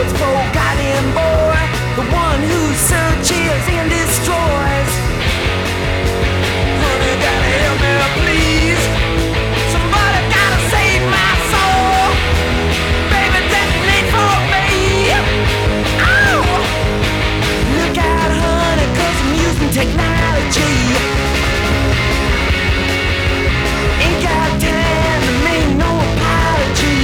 world's forgotten boy, the one who searches and destroys. Honey, gotta help me, please. Somebody gotta save my soul. Baby, detonate for me. Oh! Look out, honey, 'cause I'm using technology. Ain't got time to make no apology.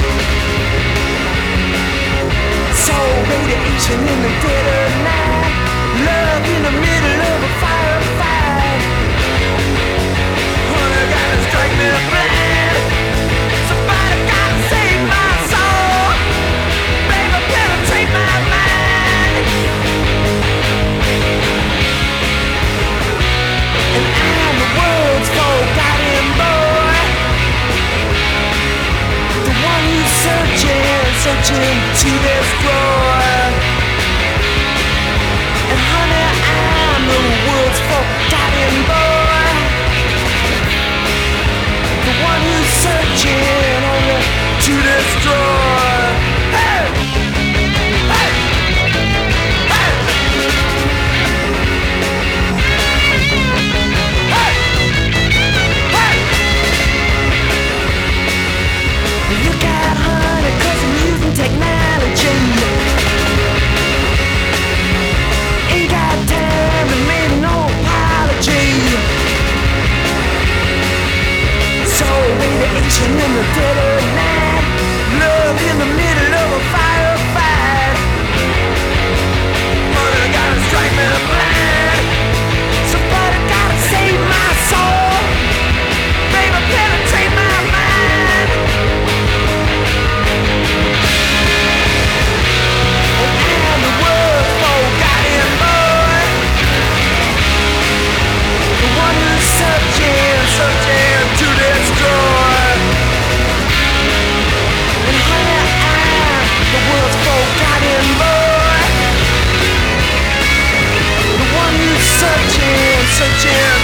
So radiation in the dead of night, love in the middle of a firefight. Honey, gotta strike me blind. Somebody gotta save my soul. Baby, penetrate my mind. And I'm the world's forgotten boy, the one who's searching to destroy. And honey, I'm the world's forgotten boy, the one who's searching only to destroy. Hey! Hey! Hey! Hey! Hey! Look out, honey, 'cause I'm using technology. Ain't got time to make no apology. So radiation in the dead of night, love in the middle of a firefight. Honey, gotta strike me blind. Somebody gotta save my soul. Baby, penetrate my mind. And I'm the world's forgotten boy, the one who's searching to destroy. And honey, I'm the world's forgotten boy, the one who's searching